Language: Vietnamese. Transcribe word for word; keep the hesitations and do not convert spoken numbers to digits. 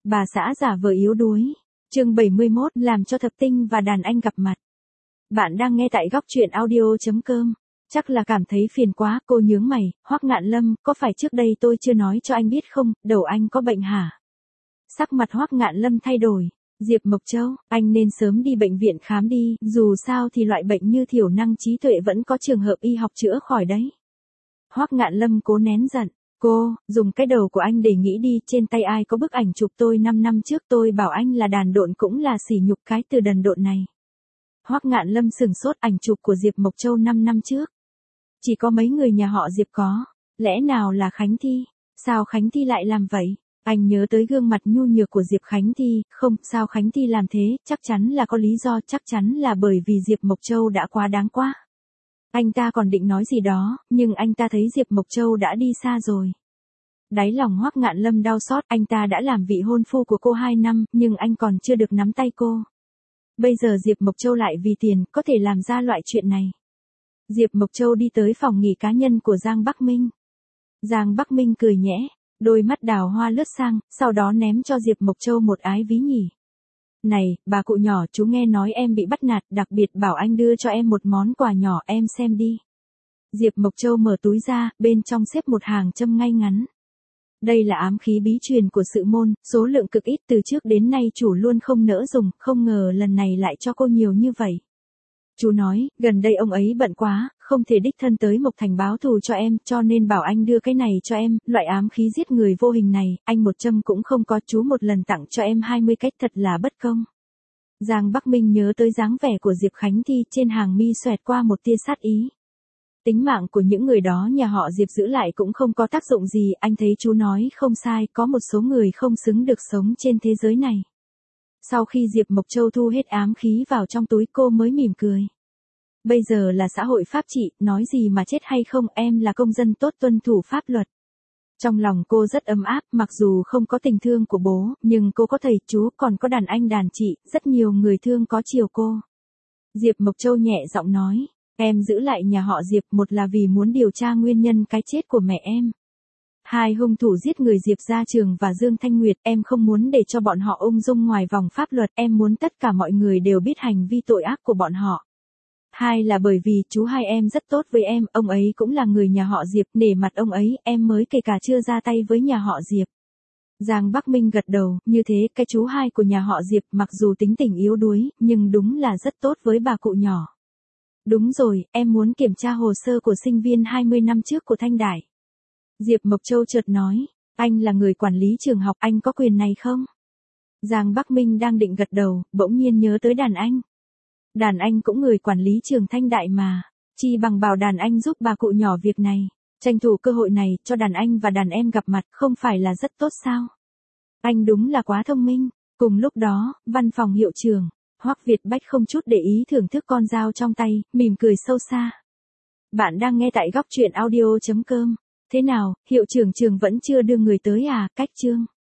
Bà xã giả vờ yếu đuối. Chương bảy mươi mốt, làm cho thập tinh và đàn anh gặp mặt. Bạn đang nghe tại góc truyện audio chấm com. Chắc là cảm thấy phiền quá, cô nhướng mày, Hoắc Ngạn Lâm, có phải trước đây tôi chưa nói cho anh biết không, đầu anh có bệnh hả? Sắc mặt Hoắc Ngạn Lâm thay đổi. Diệp Mộc Châu, anh nên sớm đi bệnh viện khám đi, dù sao thì loại bệnh như thiểu năng trí tuệ vẫn có trường hợp y học chữa khỏi đấy. Hoắc Ngạn Lâm cố nén giận. Cô, dùng cái đầu của anh để nghĩ đi, trên tay ai có bức ảnh chụp tôi năm năm trước, tôi bảo anh là đàn độn cũng là sỉ nhục cái từ đần độn này. Hoắc Ngạn Lâm sửng sốt, ảnh chụp của Diệp Mộc Châu năm năm trước. Chỉ có mấy người nhà họ Diệp có, lẽ nào là Khánh Thi? Sao Khánh Thi lại làm vậy? Anh nhớ tới gương mặt nhu nhược của Diệp Khánh Thi, không, sao Khánh Thi làm thế, chắc chắn là có lý do, chắc chắn là bởi vì Diệp Mộc Châu đã quá đáng quá. Anh ta còn định nói gì đó, nhưng anh ta thấy Diệp Mộc Châu đã đi xa rồi. Đáy lòng Hoắc Ngạn Lâm đau xót, anh ta đã làm vị hôn phu của cô hai năm, nhưng anh còn chưa được nắm tay cô. Bây giờ Diệp Mộc Châu lại vì tiền, có thể làm ra loại chuyện này. Diệp Mộc Châu đi tới phòng nghỉ cá nhân của Giang Bắc Minh. Giang Bắc Minh cười nhẽ, đôi mắt đào hoa lướt sang, sau đó ném cho Diệp Mộc Châu một ái ví nhỉ. Này, bà cụ nhỏ, chú nghe nói em bị bắt nạt, đặc biệt bảo anh đưa cho em một món quà nhỏ, em xem đi. Diệp Mộc Châu mở túi ra, bên trong xếp một hàng châm ngay ngắn. Đây là ám khí bí truyền của Sự Môn, số lượng cực ít, từ trước đến nay chủ luôn không nỡ dùng, không ngờ lần này lại cho cô nhiều như vậy. Chú nói, gần đây ông ấy bận quá, không thể đích thân tới Mộc Thành báo thù cho em, cho nên bảo anh đưa cái này cho em, loại ám khí giết người vô hình này, anh một châm cũng không có, chú một lần tặng cho em hai mươi cách, thật là bất công. Giang Bắc Minh nhớ tới dáng vẻ của Diệp Khánh Thi, trên hàng mi xoẹt qua một tia sát ý. Tính mạng của những người đó nhà họ Diệp giữ lại cũng không có tác dụng gì, anh thấy chú nói không sai, có một số người không xứng được sống trên thế giới này. Sau khi Diệp Mộc Châu thu hết ám khí vào trong túi, cô mới mỉm cười. Bây giờ là xã hội pháp trị, nói gì mà chết hay không, em là công dân tốt tuân thủ pháp luật. Trong lòng cô rất ấm áp, mặc dù không có tình thương của bố, nhưng cô có thầy chú, còn có đàn anh đàn chị, rất nhiều người thương có chiều cô. Diệp Mộc Châu nhẹ giọng nói, em giữ lại nhà họ Diệp, một là vì muốn điều tra nguyên nhân cái chết của mẹ em. Hai, hung thủ giết người Diệp Gia Trường và Dương Thanh Nguyệt, em không muốn để cho bọn họ ung dung ngoài vòng pháp luật, em muốn tất cả mọi người đều biết hành vi tội ác của bọn họ. Hai là bởi vì chú hai em rất tốt với em, ông ấy cũng là người nhà họ Diệp, nể mặt ông ấy, em mới kể cả chưa ra tay với nhà họ Diệp. Giang Bắc Minh gật đầu, như thế, cái chú hai của nhà họ Diệp mặc dù tính tình yếu đuối, nhưng đúng là rất tốt với bà cụ nhỏ. Đúng rồi, em muốn kiểm tra hồ sơ của sinh viên hai mươi năm trước của Thanh Đại. Diệp Mộc Châu chợt nói, anh là người quản lý trường học, anh có quyền này không? Giang Bắc Minh đang định gật đầu, bỗng nhiên nhớ tới đàn anh. Đàn anh cũng người quản lý trường Thanh Đại mà, chi bằng bảo đàn anh giúp bà cụ nhỏ việc này, tranh thủ cơ hội này, cho đàn anh và đàn em gặp mặt, không phải là rất tốt sao? Anh đúng là quá thông minh. Cùng lúc đó, văn phòng hiệu trưởng, Hoắc Việt Bách không chút để ý thưởng thức con dao trong tay, mỉm cười sâu xa. Bạn đang nghe tại góc truyện audio chấm com. Thế nào, hiệu trưởng trường vẫn chưa đưa người tới à, Cách Trương?